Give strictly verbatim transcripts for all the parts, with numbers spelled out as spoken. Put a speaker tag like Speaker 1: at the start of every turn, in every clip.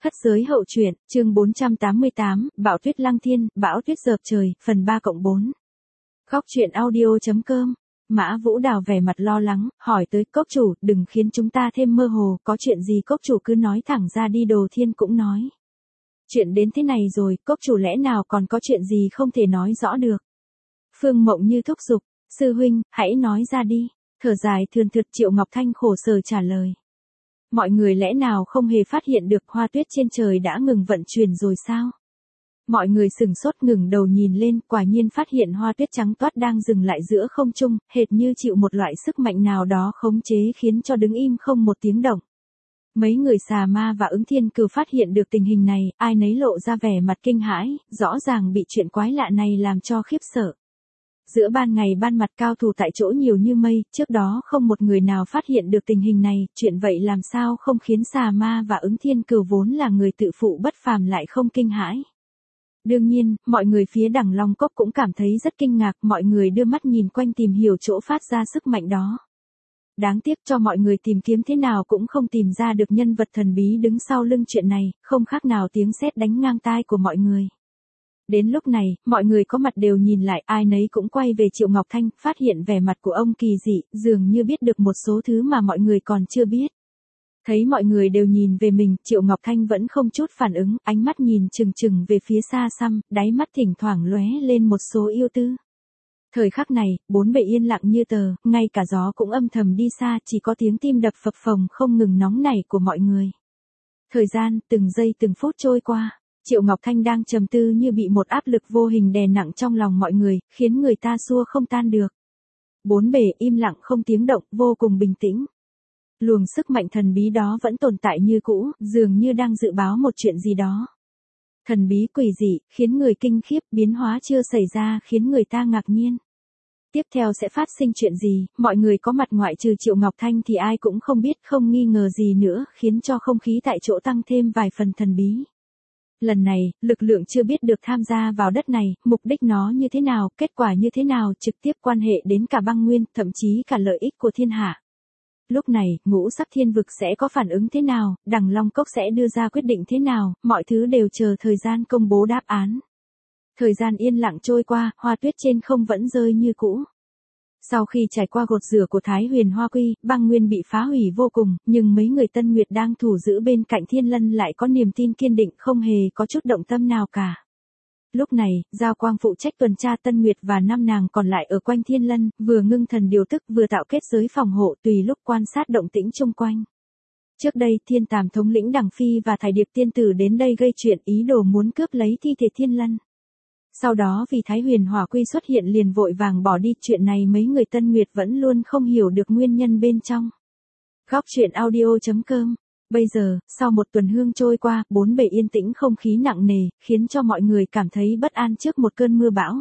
Speaker 1: Thất giới hậu truyện, chương bốn trăm tám mươi tám, Bão tuyết lăng thiên, bão tuyết dợp trời, phần ba cộng bốn. Góc truyện audio.com. Mã Vũ Đào vẻ mặt lo lắng, hỏi tới cốc chủ, đừng khiến chúng ta thêm mơ hồ, có chuyện gì cốc chủ cứ nói thẳng ra đi. Đồ Thiên cũng nói. Chuyện đến thế này rồi, cốc chủ lẽ nào còn có chuyện gì không thể nói rõ được. Phương Mộng Như thúc giục, sư huynh, hãy nói ra đi. Thở dài thườn thượt Triệu Ngọc Thanh khổ sở trả lời. Mọi người lẽ nào không hề phát hiện được hoa tuyết trên trời đã ngừng vận chuyển rồi sao? Mọi người sừng sốt ngừng đầu nhìn lên, quả nhiên phát hiện hoa tuyết trắng toát đang dừng lại giữa không trung, hệt như chịu một loại sức mạnh nào đó khống chế khiến cho đứng im không một tiếng động. Mấy người xà ma và ứng thiên cừu phát hiện được tình hình này, ai nấy lộ ra vẻ mặt kinh hãi, rõ ràng bị chuyện quái lạ này làm cho khiếp sợ. Giữa ban ngày ban mặt cao thủ tại chỗ nhiều như mây, trước đó không một người nào phát hiện được tình hình này, chuyện vậy làm sao không khiến xà ma và ứng thiên cừu vốn là người tự phụ bất phàm lại không kinh hãi. Đương nhiên, mọi người phía đằng Long Cốc cũng cảm thấy rất kinh ngạc, mọi người đưa mắt nhìn quanh tìm hiểu chỗ phát ra sức mạnh đó. Đáng tiếc cho mọi người tìm kiếm thế nào cũng không tìm ra được nhân vật thần bí đứng sau lưng chuyện này, không khác nào tiếng sét đánh ngang tai của mọi người. Đến lúc này, mọi người có mặt đều nhìn lại, ai nấy cũng quay về Triệu Ngọc Thanh, phát hiện vẻ mặt của ông kỳ dị, dường như biết được một số thứ mà mọi người còn chưa biết. Thấy mọi người đều nhìn về mình, Triệu Ngọc Thanh vẫn không chút phản ứng, ánh mắt nhìn chừng chừng về phía xa xăm, đáy mắt thỉnh thoảng lóe lên một số yêu tư. Thời khắc này, bốn bề yên lặng như tờ, ngay cả gió cũng âm thầm đi xa, chỉ có tiếng tim đập phập phồng không ngừng nóng nảy của mọi người. Thời gian, từng giây từng phút trôi qua. Triệu Ngọc Thanh đang trầm tư như bị một áp lực vô hình đè nặng trong lòng mọi người, khiến người ta xua không tan được. Bốn bề im lặng không tiếng động, vô cùng bình tĩnh. Luồng sức mạnh thần bí đó vẫn tồn tại như cũ, dường như đang dự báo một chuyện gì đó. Thần bí quỷ dị, khiến người kinh khiếp, biến hóa chưa xảy ra khiến người ta ngạc nhiên. Tiếp theo sẽ phát sinh chuyện gì, mọi người có mặt ngoại trừ Triệu Ngọc Thanh thì ai cũng không biết, không nghi ngờ gì nữa, khiến cho không khí tại chỗ tăng thêm vài phần thần bí. Lần này, lực lượng chưa biết được tham gia vào đất này, mục đích nó như thế nào, kết quả như thế nào, trực tiếp quan hệ đến cả băng nguyên, thậm chí cả lợi ích của thiên hạ. Lúc này, ngũ sắc thiên vực sẽ có phản ứng thế nào, đằng Long Cốc sẽ đưa ra quyết định thế nào, mọi thứ đều chờ thời gian công bố đáp án. Thời gian yên lặng trôi qua, hoa tuyết trên không vẫn rơi như cũ. Sau khi trải qua gột rửa của Thái Huyền Hoa Quy, băng nguyên bị phá hủy vô cùng, nhưng mấy người Tân Nguyệt đang thủ giữ bên cạnh Thiên Lân lại có niềm tin kiên định, không hề có chút động tâm nào cả. Lúc này, Giao Quang phụ trách tuần tra Tân Nguyệt và năm nàng còn lại ở quanh Thiên Lân, vừa ngưng thần điều tức vừa tạo kết giới phòng hộ tùy lúc quan sát động tĩnh chung quanh. Trước đây, Thiên Tàm thống lĩnh Đằng Phi và Thải Điệp tiên tử đến đây gây chuyện, ý đồ muốn cướp lấy thi thể Thiên Lân. Sau đó vì Thái Huyền Hỏa Quy xuất hiện liền vội vàng bỏ đi, chuyện này mấy người Tân Nguyệt vẫn luôn không hiểu được nguyên nhân bên trong. Góc truyện audio.com. Bây giờ, sau một tuần hương trôi qua, bốn bề yên tĩnh không khí nặng nề, khiến cho mọi người cảm thấy bất an trước một cơn mưa bão.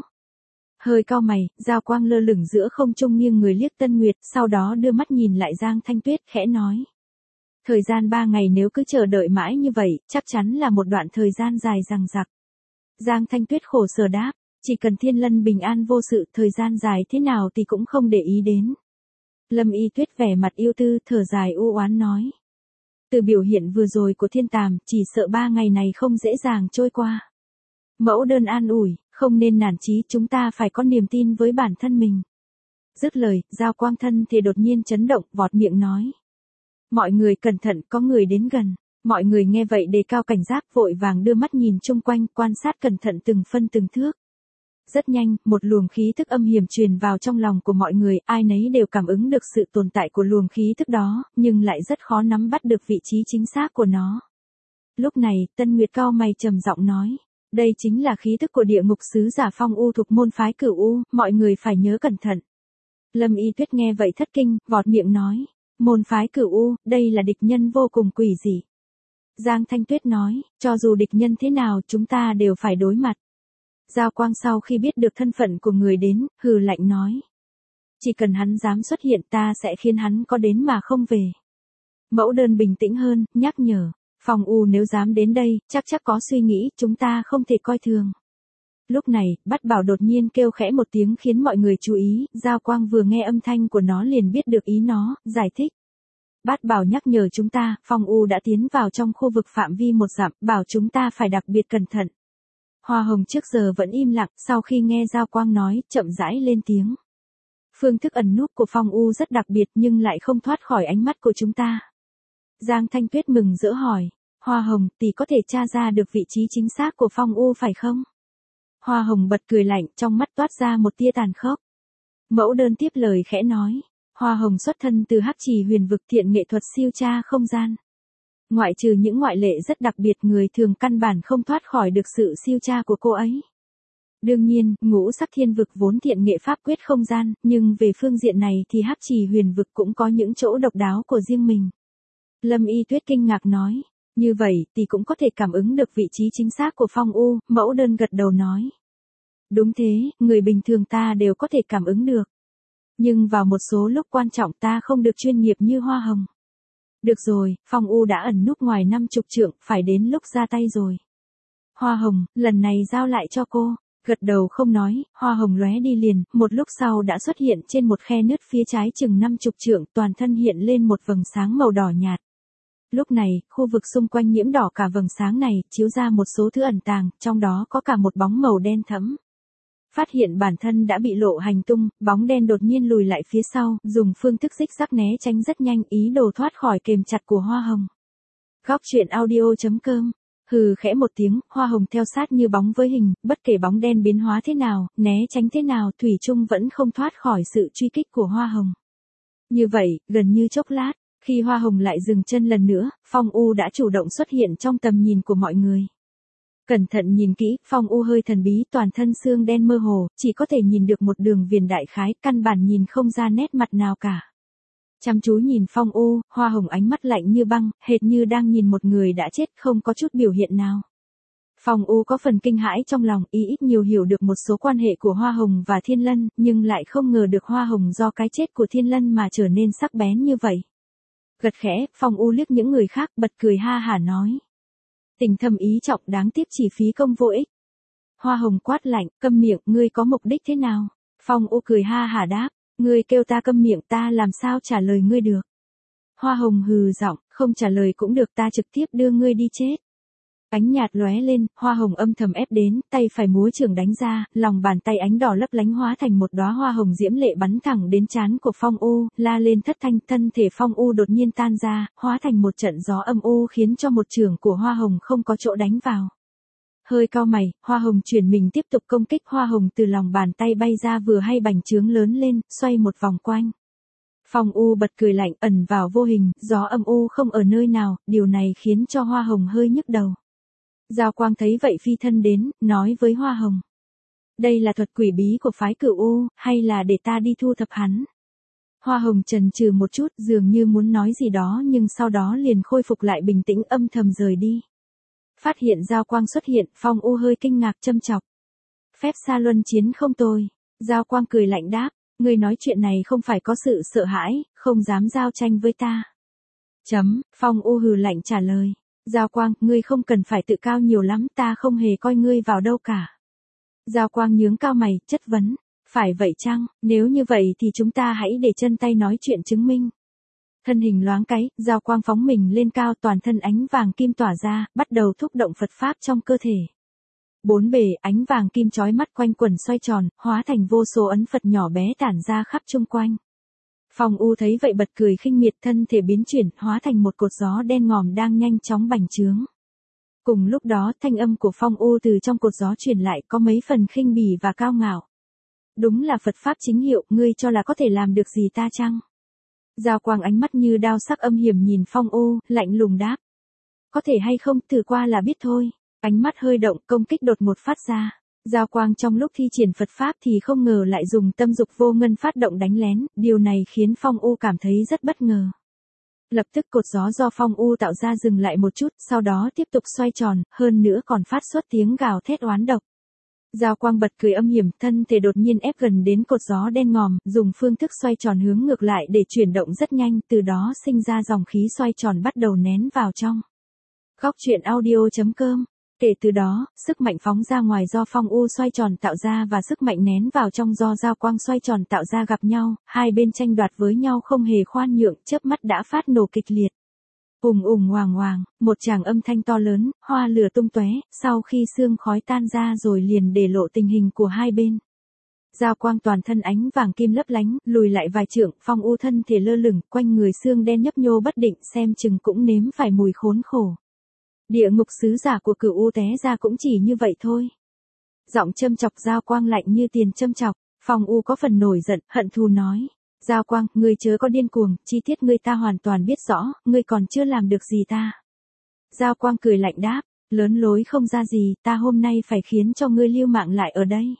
Speaker 1: Hơi cau mày, Giao Quang lơ lửng giữa không trung nghiêng người liếc Tân Nguyệt, sau đó đưa mắt nhìn lại Giang Thanh Tuyết, khẽ nói. Thời gian ba ngày nếu cứ chờ đợi mãi như vậy, chắc chắn là một đoạn thời gian dài dằng dặc. Giang Thanh Tuyết khổ sở đáp, chỉ cần Thiên Lân bình an vô sự, thời gian dài thế nào thì cũng không để ý đến. Lâm Y Tuyết vẻ mặt yêu tư, thở dài u oán nói. Từ biểu hiện vừa rồi của Thiên Tàm, chỉ sợ ba ngày này không dễ dàng trôi qua. Mẫu đơn an ủi, không nên nản chí, chúng ta phải có niềm tin với bản thân mình. Dứt lời, Giao Quang thân thì đột nhiên chấn động, vọt miệng nói. Mọi người cẩn thận, có người đến gần. Mọi người nghe vậy đề cao cảnh giác, vội vàng đưa mắt nhìn chung quanh, quan sát cẩn thận từng phân từng thước. Rất nhanh, một luồng khí thức âm hiểm truyền vào trong lòng của mọi người, ai nấy đều cảm ứng được sự tồn tại của luồng khí thức đó, nhưng lại rất khó nắm bắt được vị trí chính xác của nó. Lúc này, Tân Nguyệt cao mày trầm giọng nói, đây chính là khí thức của địa ngục sứ giả Phong U thuộc môn phái Cửu U, mọi người phải nhớ cẩn thận. Lâm Y Tuyết nghe vậy thất kinh, vọt miệng nói, môn phái Cửu U, đây là địch nhân vô cùng quỷ dị. Giang Thanh Tuyết nói, cho dù địch nhân thế nào chúng ta đều phải đối mặt. Giao Quang sau khi biết được thân phận của người đến, hừ lạnh nói. Chỉ cần hắn dám xuất hiện ta sẽ khiến hắn có đến mà không về. Mẫu đơn bình tĩnh hơn, nhắc nhở. Phong U nếu dám đến đây, chắc chắc có suy nghĩ, chúng ta không thể coi thường. Lúc này, Bát Bảo đột nhiên kêu khẽ một tiếng khiến mọi người chú ý, Giao Quang vừa nghe âm thanh của nó liền biết được ý nó, giải thích. Bát Bảo nhắc nhở chúng ta, phong u đã tiến vào trong khu vực phạm vi một dặm, bảo chúng ta phải đặc biệt cẩn thận. Hoa Hồng trước giờ vẫn im lặng, sau khi nghe Giao Quang nói, chậm rãi lên tiếng. Phương thức ẩn núp của phong u rất đặc biệt nhưng lại không thoát khỏi ánh mắt của chúng ta. Giang Thanh Tuyết mừng rỡ hỏi, Hoa Hồng, tỷ có thể tra ra được vị trí chính xác của phong u phải không? Hoa Hồng bật cười lạnh, trong mắt toát ra một tia tàn khốc. Mẫu đơn tiếp lời khẽ nói, Hoa Hồng xuất thân từ Hắc Trì Huyền vực, thiện nghệ thuật siêu tra không gian. Ngoại trừ những ngoại lệ rất đặc biệt, người thường căn bản không thoát khỏi được sự siêu tra của cô ấy. Đương nhiên, Ngũ Sắc Thiên vực vốn thiện nghệ pháp quyết không gian, nhưng về phương diện này thì Hắc Trì Huyền vực cũng có những chỗ độc đáo của riêng mình. Lâm Y Tuyết kinh ngạc nói, như vậy thì cũng có thể cảm ứng được vị trí chính xác của phong u. Mẫu đơn gật đầu nói. Đúng thế, người bình thường ta đều có thể cảm ứng được. Nhưng vào một số lúc quan trọng ta không được chuyên nghiệp như Hoa Hồng. Được rồi, phong u đã ẩn núp ngoài năm chục trượng, phải đến lúc ra tay rồi. Hoa Hồng, lần này giao lại cho cô. Gật đầu không nói, Hoa Hồng lóe đi liền, một lúc sau đã xuất hiện trên một khe nứt phía trái chừng năm chục trượng, toàn thân hiện lên một vầng sáng màu đỏ nhạt. Lúc này, khu vực xung quanh nhiễm đỏ cả vầng sáng này, chiếu ra một số thứ ẩn tàng, trong đó có cả một bóng màu đen thẫm. Phát hiện bản thân đã bị lộ hành tung, bóng đen đột nhiên lùi lại phía sau, dùng phương thức xích sắc né tránh rất nhanh, ý đồ thoát khỏi kềm chặt của Hoa Hồng. Góc truyện audio chấm com. Hừ khẽ một tiếng, Hoa Hồng theo sát như bóng với hình, bất kể bóng đen biến hóa thế nào, né tránh thế nào, thủy chung vẫn không thoát khỏi sự truy kích của Hoa Hồng. Như vậy, gần như chốc lát, khi Hoa Hồng lại dừng chân lần nữa, phong u đã chủ động xuất hiện trong tầm nhìn của mọi người. Cẩn thận nhìn kỹ, phong u hơi thần bí, toàn thân xương đen mơ hồ, chỉ có thể nhìn được một đường viền đại khái, căn bản nhìn không ra nét mặt nào cả. Chăm chú nhìn phong u, Hoa Hồng ánh mắt lạnh như băng, hệt như đang nhìn một người đã chết, không có chút biểu hiện nào. Phong u có phần kinh hãi trong lòng, ý ít nhiều hiểu được một số quan hệ của Hoa Hồng và Thiên Lân, nhưng lại không ngờ được Hoa Hồng do cái chết của Thiên Lân mà trở nên sắc bén như vậy. Gật khẽ, phong u liếc những người khác, bật cười ha hả nói. Tình thâm ý trọng, đáng tiếc chỉ phí công vô ích. Hoa Hồng quát lạnh, câm miệng, ngươi có mục đích thế nào? Phong u cười ha hả đáp, ngươi kêu ta câm miệng, ta làm sao trả lời ngươi được? Hoa Hồng hừ giọng, không trả lời cũng được, ta trực tiếp đưa ngươi đi chết. Ánh nhạt lóe lên, Hoa Hồng âm thầm ép đến, tay phải múa trường đánh ra, lòng bàn tay ánh đỏ lấp lánh hóa thành một đóa hoa hồng diễm lệ bắn thẳng đến trán của phong u, la lên thất thanh, thân thể phong u đột nhiên tan ra, hóa thành một trận gió âm u khiến cho một trường của Hoa Hồng không có chỗ đánh vào. Hơi cau mày, Hoa Hồng chuyển mình tiếp tục công kích, Hoa Hồng từ lòng bàn tay bay ra vừa hay bành trướng lớn lên, xoay một vòng quanh. Phong u bật cười lạnh, ẩn vào vô hình, gió âm u không ở nơi nào, điều này khiến cho Hoa Hồng hơi nhức đầu. Giao Quang thấy vậy phi thân đến, nói với Hoa Hồng. Đây là thuật quỷ bí của phái Cửu U, hay là để ta đi thu thập hắn? Hoa Hồng chần chừ một chút, dường như muốn nói gì đó nhưng sau đó liền khôi phục lại bình tĩnh, âm thầm rời đi. Phát hiện Giao Quang xuất hiện, Phong u hơi kinh ngạc châm chọc. Phép xa luân chiến không tồi. Giao Quang cười lạnh đáp, ngươi nói chuyện này không phải có sự sợ hãi, không dám giao tranh với ta. Chấm, Phong u hừ lạnh trả lời. Giao Quang, ngươi không cần phải tự cao nhiều lắm, ta không hề coi ngươi vào đâu cả. Giao Quang nhướng cao mày, chất vấn. Phải vậy chăng, nếu như vậy thì chúng ta hãy để chân tay nói chuyện chứng minh. Thân hình loáng cái, Giao Quang phóng mình lên cao, toàn thân ánh vàng kim tỏa ra, bắt đầu thúc động Phật Pháp trong cơ thể. Bốn bề, ánh vàng kim chói mắt quanh quẩn xoay tròn, hóa thành vô số ấn Phật nhỏ bé tản ra khắp chung quanh. Phong u thấy vậy bật cười khinh miệt, thân thể biến chuyển, hóa thành một cột gió đen ngòm đang nhanh chóng bành trướng. Cùng lúc đó, thanh âm của Phong u từ trong cột gió truyền lại, có mấy phần khinh bỉ và cao ngạo. Đúng là Phật Pháp chính hiệu, ngươi cho là có thể làm được gì ta chăng? Giao Quang ánh mắt như đao sắc âm hiểm nhìn Phong u, lạnh lùng đáp. Có thể hay không, thử qua là biết thôi. Ánh mắt hơi động, công kích đột ngột phát ra. Giao Quang trong lúc thi triển Phật Pháp thì không ngờ lại dùng tâm dục vô ngân phát động đánh lén, điều này khiến Phong u cảm thấy rất bất ngờ. Lập tức cột gió do Phong u tạo ra dừng lại một chút, sau đó tiếp tục xoay tròn, hơn nữa còn phát xuất tiếng gào thét oán độc. Giao Quang bật cười âm hiểm, thân thể đột nhiên ép gần đến cột gió đen ngòm, dùng phương thức xoay tròn hướng ngược lại để chuyển động rất nhanh, từ đó sinh ra dòng khí xoay tròn bắt đầu nén vào trong. Góc truyện audio chấm com Kể từ đó, sức mạnh phóng ra ngoài do phong u xoay tròn tạo ra và sức mạnh nén vào trong do giao quang xoay tròn tạo ra gặp nhau, hai bên tranh đoạt với nhau không hề khoan nhượng, chớp mắt đã phát nổ kịch liệt. Ùng ùng hoàng hoàng, một tràng âm thanh to lớn, hoa lửa tung tóe, sau khi sương khói tan ra rồi liền để lộ tình hình của hai bên. Giao quang toàn thân ánh vàng kim lấp lánh, lùi lại vài trượng, phong u thân thể lơ lửng, quanh người xương đen nhấp nhô bất định, xem chừng cũng nếm phải mùi khốn khổ. Địa ngục sứ giả của Cửu U té ra cũng chỉ như vậy thôi. Giọng châm chọc Giao quang lạnh như tiền châm chọc, phong u có phần nổi giận, hận thù nói. Giao quang, ngươi chớ có điên cuồng, chi tiết ngươi ta hoàn toàn biết rõ, ngươi còn chưa làm được gì ta. Giao quang cười lạnh đáp, lớn lối không ra gì, ta hôm nay phải khiến cho ngươi lưu mạng lại ở đây.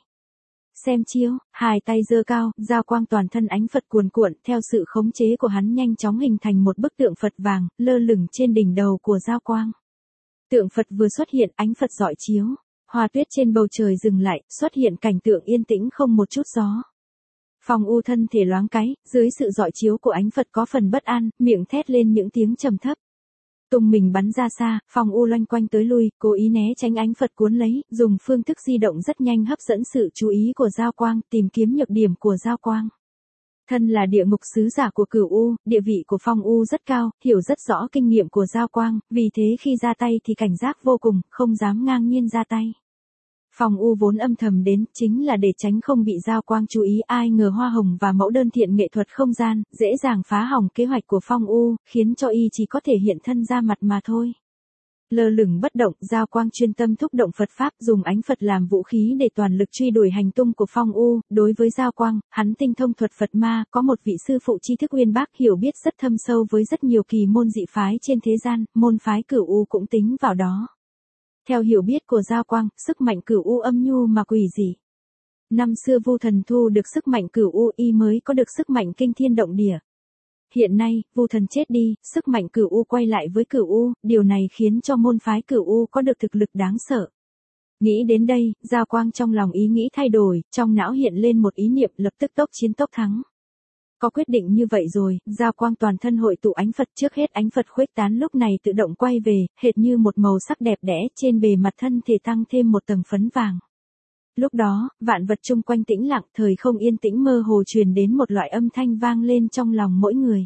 Speaker 1: Xem chiếu, hai tay giơ cao, giao quang toàn thân ánh Phật cuồn cuộn, theo sự khống chế của hắn nhanh chóng hình thành một bức tượng Phật vàng, lơ lửng trên đỉnh đầu của giao quang. Tượng Phật vừa xuất hiện, ánh Phật rọi chiếu, hoa tuyết trên bầu trời dừng lại, xuất hiện cảnh tượng yên tĩnh không một chút gió. Phong u thân thể loáng cái, dưới sự rọi chiếu của ánh Phật có phần bất an, miệng thét lên những tiếng trầm thấp. Tung mình bắn ra xa, phong u loanh quanh tới lui, cố ý né tránh ánh Phật cuốn lấy, dùng phương thức di động rất nhanh hấp dẫn sự chú ý của giao quang, tìm kiếm nhược điểm của giao quang. Thân là địa ngục sứ giả của Cửu U, địa vị của phong u rất cao, hiểu rất rõ kinh nghiệm của giao quang, vì thế khi ra tay thì cảnh giác vô cùng, không dám ngang nhiên ra tay. Phong u vốn âm thầm đến, chính là để tránh không bị giao quang chú ý, ai ngờ hoa hồng và mẫu đơn thiện nghệ thuật không gian, dễ dàng phá hỏng kế hoạch của phong u, khiến cho y chỉ có thể hiện thân ra mặt mà thôi. Lơ lửng bất động, giao quang chuyên tâm thúc động Phật Pháp, dùng ánh Phật làm vũ khí để toàn lực truy đuổi hành tung của phong u. Đối với giao quang, hắn tinh thông thuật Phật ma, có một vị sư phụ tri thức uyên bác, hiểu biết rất thâm sâu với rất nhiều kỳ môn dị phái trên thế gian, môn phái Cửu U cũng tính vào đó. Theo hiểu biết của giao quang, sức mạnh Cửu U âm nhu mà quỷ dị. Năm xưa Vu Thần thu được sức mạnh Cửu U, y mới có được sức mạnh kinh thiên động địa. Hiện nay, Vu Thần chết đi, sức mạnh Cửu U quay lại với Cửu U, điều này khiến cho môn phái Cửu U có được thực lực đáng sợ. Nghĩ đến đây, giao quang trong lòng ý nghĩ thay đổi, trong não hiện lên một ý niệm lập tức tốc chiến tốc thắng. Có quyết định như vậy rồi, giao quang toàn thân hội tụ ánh Phật, trước hết ánh Phật khuếch tán lúc này tự động quay về, hệt như một màu sắc đẹp đẽ, trên bề mặt thân thể tăng thêm một tầng phấn vàng. Lúc đó, vạn vật chung quanh tĩnh lặng, thời không yên tĩnh, mơ hồ truyền đến một loại âm thanh vang lên trong lòng mỗi người.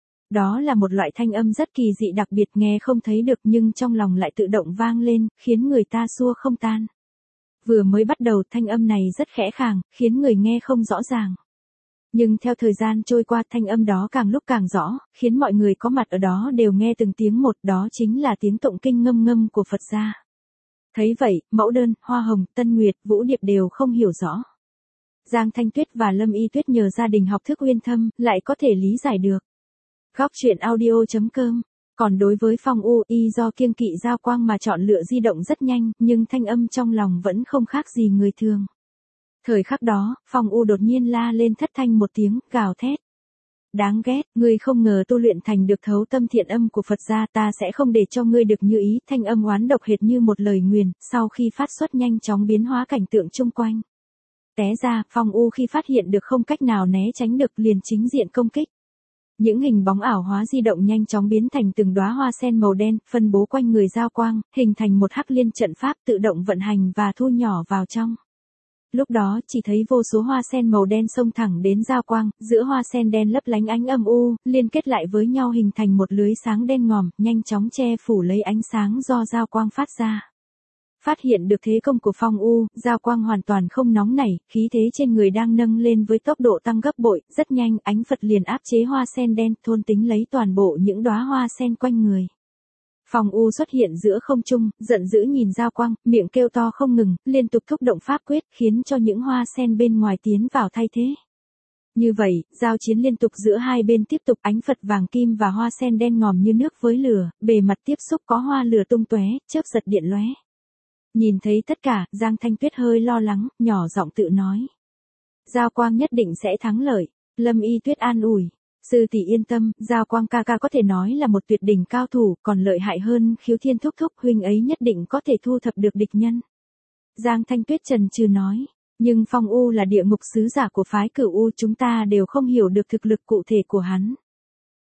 Speaker 1: Đó là một loại thanh âm rất kỳ dị đặc biệt, nghe không thấy được nhưng trong lòng lại tự động vang lên, khiến người ta xua không tan. Vừa mới bắt đầu thanh âm này rất khẽ khàng, khiến người nghe không rõ ràng. Nhưng theo thời gian trôi qua, thanh âm đó càng lúc càng rõ, khiến mọi người có mặt ở đó đều nghe từng tiếng một, đó chính là tiếng tụng kinh ngâm ngâm của Phật gia. Thấy vậy, Mẫu Đơn, Hoa Hồng, Tân Nguyệt, Vũ Điệp đều không hiểu rõ. Giang Thanh Tuyết và Lâm Y Tuyết nhờ gia đình học thức uyên thâm, lại có thể lý giải được. Góc truyện audio chấm com. Còn đối với Phong U, y do kiêng kỵ giao quang mà chọn lựa di động rất nhanh, nhưng thanh âm trong lòng vẫn không khác gì người thường. Thời khắc đó, Phong U đột nhiên la lên thất thanh một tiếng, gào thét. Đáng ghét, ngươi không ngờ tu luyện thành được thấu tâm thiện âm của Phật gia, ta sẽ không để cho ngươi được như ý. Thanh âm oán độc hệt như một lời nguyền, sau khi phát xuất nhanh chóng biến hóa cảnh tượng chung quanh. Té ra, Phong U khi phát hiện được không cách nào né tránh được liền chính diện công kích. Những hình bóng ảo hóa di động nhanh chóng biến thành từng đóa hoa sen màu đen, phân bố quanh người giao quang, hình thành một hắc liên trận pháp tự động vận hành và thu nhỏ vào trong. Lúc đó, chỉ thấy vô số hoa sen màu đen xông thẳng đến giao quang, giữa hoa sen đen lấp lánh ánh âm u, liên kết lại với nhau hình thành một lưới sáng đen ngòm, nhanh chóng che phủ lấy ánh sáng do giao quang phát ra. Phát hiện được thế công của Phong U, giao quang hoàn toàn không nóng nảy, khí thế trên người đang nâng lên với tốc độ tăng gấp bội, rất nhanh, ánh Phật liền áp chế hoa sen đen, thôn tính lấy toàn bộ những đóa hoa sen quanh người. Phong U xuất hiện giữa không trung, giận dữ nhìn giao quang, miệng kêu to không ngừng, liên tục thúc động pháp quyết, khiến cho những hoa sen bên ngoài tiến vào thay thế. Như vậy, giao chiến liên tục giữa hai bên tiếp tục, ánh Phật vàng kim và hoa sen đen ngòm như nước với lửa, bề mặt tiếp xúc có hoa lửa tung tóe, chớp giật điện lóe. Nhìn thấy tất cả, Giang Thanh Tuyết hơi lo lắng, nhỏ giọng tự nói. Giao quang nhất định sẽ thắng lợi. Lâm Y Tuyết an ủi. Sư tỷ yên tâm, giao quang ca ca có thể nói là một tuyệt đỉnh cao thủ, còn lợi hại hơn Khiếu Thiên thúc thúc, huynh ấy nhất định có thể thu thập được địch nhân. Giang Thanh Tuyết trần trừ nói. Nhưng Phong U là địa ngục sứ giả của phái Cửu U, chúng ta đều không hiểu được thực lực cụ thể của hắn.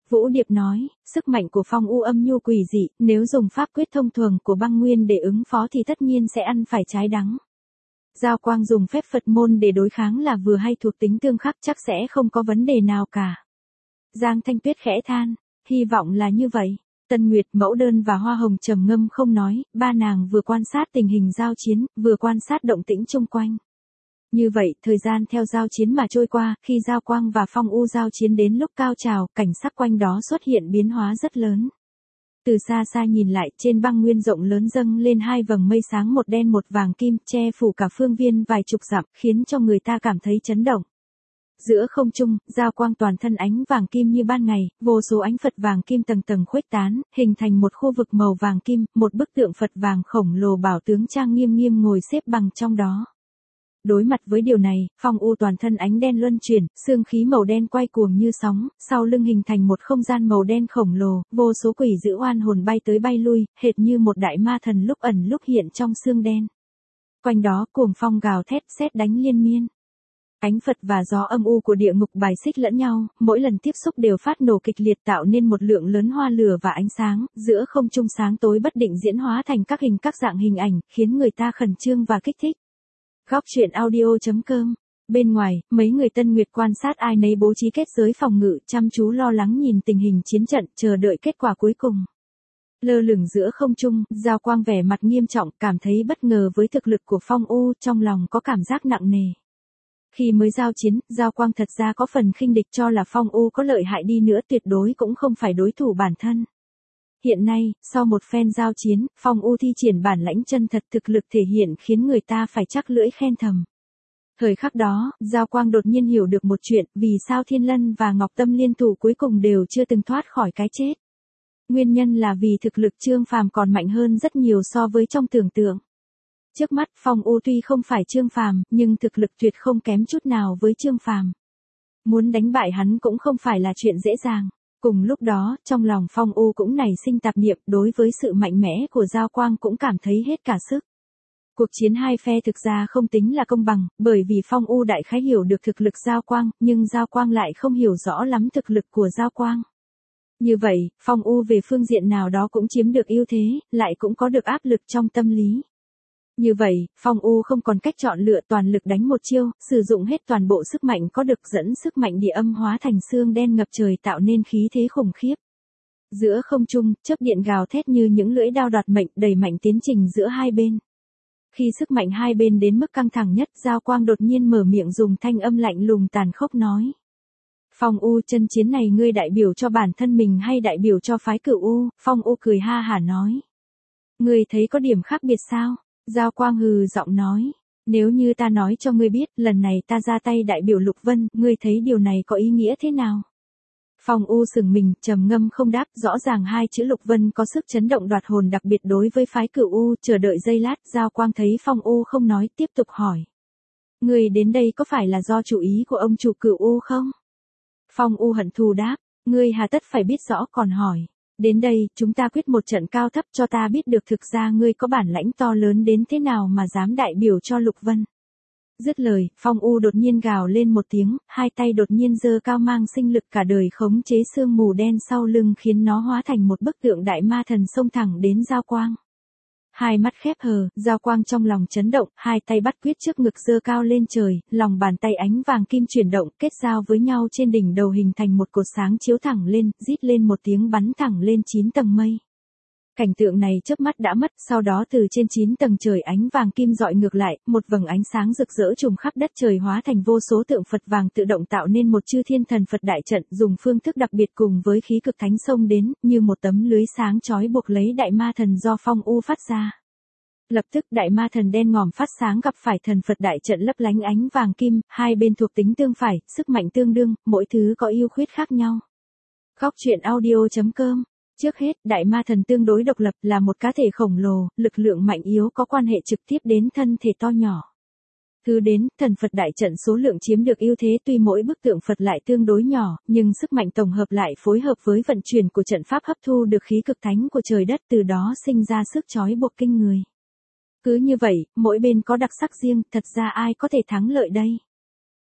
Speaker 1: Vũ Điệp nói, sức mạnh của phong u âm nhu quỷ dị, nếu dùng pháp quyết thông thường của băng nguyên để ứng phó thì tất nhiên sẽ ăn phải trái đắng. Giao Quang dùng phép Phật môn để đối kháng là vừa hay thuộc tính tương khắc, chắc sẽ không có vấn đề nào cả. Giang Thanh Tuyết khẽ than, hy vọng là như vậy. Tân Nguyệt, Mẫu Đơn và Hoa Hồng trầm ngâm không nói, ba nàng vừa quan sát tình hình giao chiến, vừa quan sát động tĩnh xung quanh. Như vậy, thời gian theo giao chiến mà trôi qua, khi Giao Quang và Phong U giao chiến đến lúc cao trào, cảnh sắc quanh đó xuất hiện biến hóa rất lớn. Từ xa xa nhìn lại, trên băng nguyên rộng lớn dâng lên hai vầng mây sáng một đen một vàng kim, che phủ cả phương viên vài chục dặm, khiến cho người ta cảm thấy chấn động. Giữa không trung, Giao Quang toàn thân ánh vàng kim như ban ngày, vô số ánh Phật vàng kim tầng tầng khuếch tán, hình thành một khu vực màu vàng kim, một bức tượng Phật vàng khổng lồ bảo tướng trang nghiêm nghiêm ngồi xếp bằng trong đó. Đối mặt với điều này, Phong U toàn thân ánh đen luân chuyển, xương khí màu đen quay cuồng như sóng, sau lưng hình thành một không gian màu đen khổng lồ, vô số quỷ dữ oan hồn bay tới bay lui, hệt như một đại ma thần lúc ẩn lúc hiện trong xương đen. Quanh đó cuồng phong gào thét sét đánh liên miên. Ánh Phật và gió âm u của địa ngục bài xích lẫn nhau, mỗi lần tiếp xúc đều phát nổ kịch liệt tạo nên một lượng lớn hoa lửa và ánh sáng, giữa không trung sáng tối bất định diễn hóa thành các hình các dạng hình ảnh, khiến người ta khẩn trương và kích thích. Góc truyện audio.com. Bên ngoài, mấy người Tân Nguyệt quan sát ai nấy bố trí kết giới phòng ngự, chăm chú lo lắng nhìn tình hình chiến trận, chờ đợi kết quả cuối cùng. Lơ lửng giữa không trung, Giao Quang vẻ mặt nghiêm trọng, cảm thấy bất ngờ với thực lực của Phong U, trong lòng có cảm giác nặng nề. Khi mới giao chiến, Giao Quang thật ra có phần khinh địch, cho là Phong U có lợi hại đi nữa tuyệt đối cũng không phải đối thủ bản thân. Hiện nay, sau một phen giao chiến, Phong U thi triển bản lãnh chân thật, thực lực thể hiện khiến người ta phải chắc lưỡi khen thầm. Thời khắc đó, Giao Quang đột nhiên hiểu được một chuyện, vì sao Thiên Lân và Ngọc Tâm liên thủ cuối cùng đều chưa từng thoát khỏi cái chết. Nguyên nhân là vì thực lực Trương Phàm còn mạnh hơn rất nhiều so với trong tưởng tượng. Trước mắt, Phong U tuy không phải Trương Phàm, nhưng thực lực tuyệt không kém chút nào với Trương Phàm. Muốn đánh bại hắn cũng không phải là chuyện dễ dàng. Cùng lúc đó, trong lòng Phong U cũng nảy sinh tạp niệm, đối với sự mạnh mẽ của Giao Quang cũng cảm thấy hết cả sức. Cuộc chiến hai phe thực ra không tính là công bằng, bởi vì Phong U đại khái hiểu được thực lực Giao Quang, nhưng Giao Quang lại không hiểu rõ lắm thực lực của Giao Quang. Như vậy, Phong U về phương diện nào đó cũng chiếm được ưu thế, lại cũng có được áp lực trong tâm lý. Như vậy, Phong U không còn cách chọn lựa, toàn lực đánh một chiêu, sử dụng hết toàn bộ sức mạnh có được, dẫn sức mạnh địa âm hóa thành xương đen ngập trời tạo nên khí thế khủng khiếp. Giữa không trung, chớp điện gào thét như những lưỡi đao đoạt mệnh, đẩy mạnh tiến trình giữa hai bên. Khi sức mạnh hai bên đến mức căng thẳng nhất, Giao Quang đột nhiên mở miệng dùng thanh âm lạnh lùng tàn khốc nói. Phong U, chân chiến này ngươi đại biểu cho bản thân mình hay đại biểu cho phái Cửu U? Phong U cười ha hả nói. Ngươi thấy có điểm khác biệt sao? Giao Quang hừ giọng nói, nếu như ta nói cho ngươi biết, lần này ta ra tay đại biểu Lục Vân, ngươi thấy điều này có ý nghĩa thế nào? Phong U sừng mình, trầm ngâm không đáp, rõ ràng hai chữ Lục Vân có sức chấn động đoạt hồn đặc biệt đối với phái Cửu U, chờ đợi giây lát, Giao Quang thấy Phong U không nói, tiếp tục hỏi. Ngươi đến đây có phải là do chủ ý của ông chủ Cửu U không? Phong U hận thù đáp, ngươi hà tất phải biết rõ còn hỏi. Đến đây, chúng ta quyết một trận cao thấp cho ta biết được thực ra ngươi có bản lãnh to lớn đến thế nào mà dám đại biểu cho Lục Vân. Dứt lời, Phong U đột nhiên gào lên một tiếng, hai tay đột nhiên giơ cao mang sinh lực cả đời khống chế sương mù đen sau lưng khiến nó hóa thành một bức tượng đại ma thần xông thẳng đến Giao Quang. Hai mắt khép hờ, Giao Quang trong lòng chấn động, hai tay bắt quyết trước ngực giơ cao lên trời, lòng bàn tay ánh vàng kim chuyển động, kết giao với nhau trên đỉnh đầu hình thành một cột sáng chiếu thẳng lên, rít lên một tiếng bắn thẳng lên chín tầng mây. Cảnh tượng này chớp mắt đã mất, sau đó từ trên chín tầng trời ánh vàng kim dọi ngược lại, một vầng ánh sáng rực rỡ trùm khắp đất trời hóa thành vô số tượng Phật vàng tự động tạo nên một chư thiên thần Phật đại trận, dùng phương thức đặc biệt cùng với khí cực thánh xông đến, như một tấm lưới sáng chói buộc lấy đại ma thần do Phong U phát ra. Lập tức đại ma thần đen ngòm phát sáng gặp phải thần Phật đại trận lấp lánh ánh vàng kim, hai bên thuộc tính tương phải, sức mạnh tương đương, mỗi thứ có ưu khuyết khác nhau. Góc truyện audio.com. Trước hết, đại ma thần tương đối độc lập, là một cá thể khổng lồ, lực lượng mạnh yếu có quan hệ trực tiếp đến thân thể to nhỏ. Thứ đến, thần Phật đại trận số lượng chiếm được ưu thế, tuy mỗi bức tượng Phật lại tương đối nhỏ, nhưng sức mạnh tổng hợp lại phối hợp với vận chuyển của trận pháp hấp thu được khí cực thánh của trời đất, từ đó sinh ra sức chói buộc kinh người. Cứ như vậy, mỗi bên có đặc sắc riêng, thật ra ai có thể thắng lợi đây?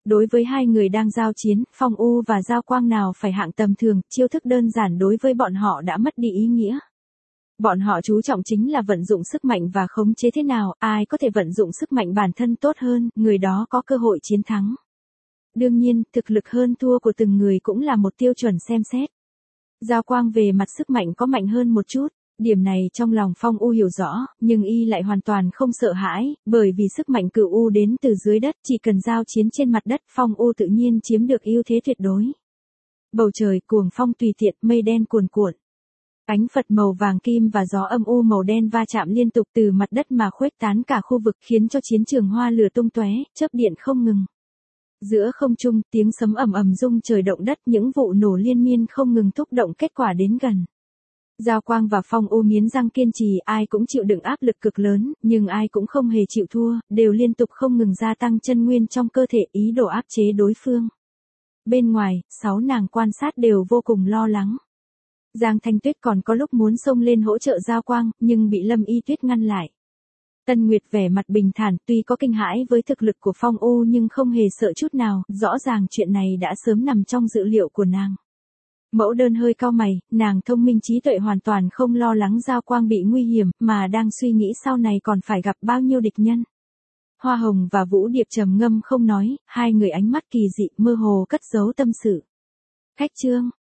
Speaker 1: Đối với hai người đang giao chiến, Phong U và Giao Quang nào phải hạng tầm thường, chiêu thức đơn giản đối với bọn họ đã mất đi ý nghĩa. Bọn họ chú trọng chính là vận dụng sức mạnh và khống chế thế nào, ai có thể vận dụng sức mạnh bản thân tốt hơn, người đó có cơ hội chiến thắng. Đương nhiên, thực lực hơn thua của từng người cũng là một tiêu chuẩn xem xét. Giao Quang về mặt sức mạnh có mạnh hơn một chút, điểm này trong lòng Phong U hiểu rõ, nhưng y lại hoàn toàn không sợ hãi, bởi vì sức mạnh cửu U đến từ dưới đất, chỉ cần giao chiến trên mặt đất, Phong U tự nhiên chiếm được ưu thế tuyệt đối. Bầu trời cuồng phong tùy tiện, mây đen cuồn cuộn. Ánh Phật màu vàng kim và gió âm u màu đen va chạm liên tục từ mặt đất mà khuếch tán cả khu vực, khiến cho chiến trường hoa lửa tung tóe, chớp điện không ngừng. Giữa không trung, tiếng sấm ầm ầm rung trời động đất, những vụ nổ liên miên không ngừng thúc động kết quả đến gần. Giao Quang và Phong U nghiến răng kiên trì, ai cũng chịu đựng áp lực cực lớn, nhưng ai cũng không hề chịu thua, đều liên tục không ngừng gia tăng chân nguyên trong cơ thể, ý đồ áp chế đối phương. Bên ngoài, sáu nàng quan sát đều vô cùng lo lắng. Giang Thanh Tuyết còn có lúc muốn xông lên hỗ trợ Giao Quang, nhưng bị Lâm Y Tuyết ngăn lại. Tân Nguyệt vẻ mặt bình thản, tuy có kinh hãi với thực lực của Phong U nhưng không hề sợ chút nào, rõ ràng chuyện này đã sớm nằm trong dự liệu của nàng. Mẫu Đơn hơi cau mày, nàng thông minh trí tuệ hoàn toàn không lo lắng Giao Quang bị nguy hiểm, mà đang suy nghĩ sau này còn phải gặp bao nhiêu địch nhân. Hoa Hồng và Vũ Điệp trầm ngâm không nói, hai người ánh mắt kỳ dị, mơ hồ cất giấu tâm sự. Khách trương,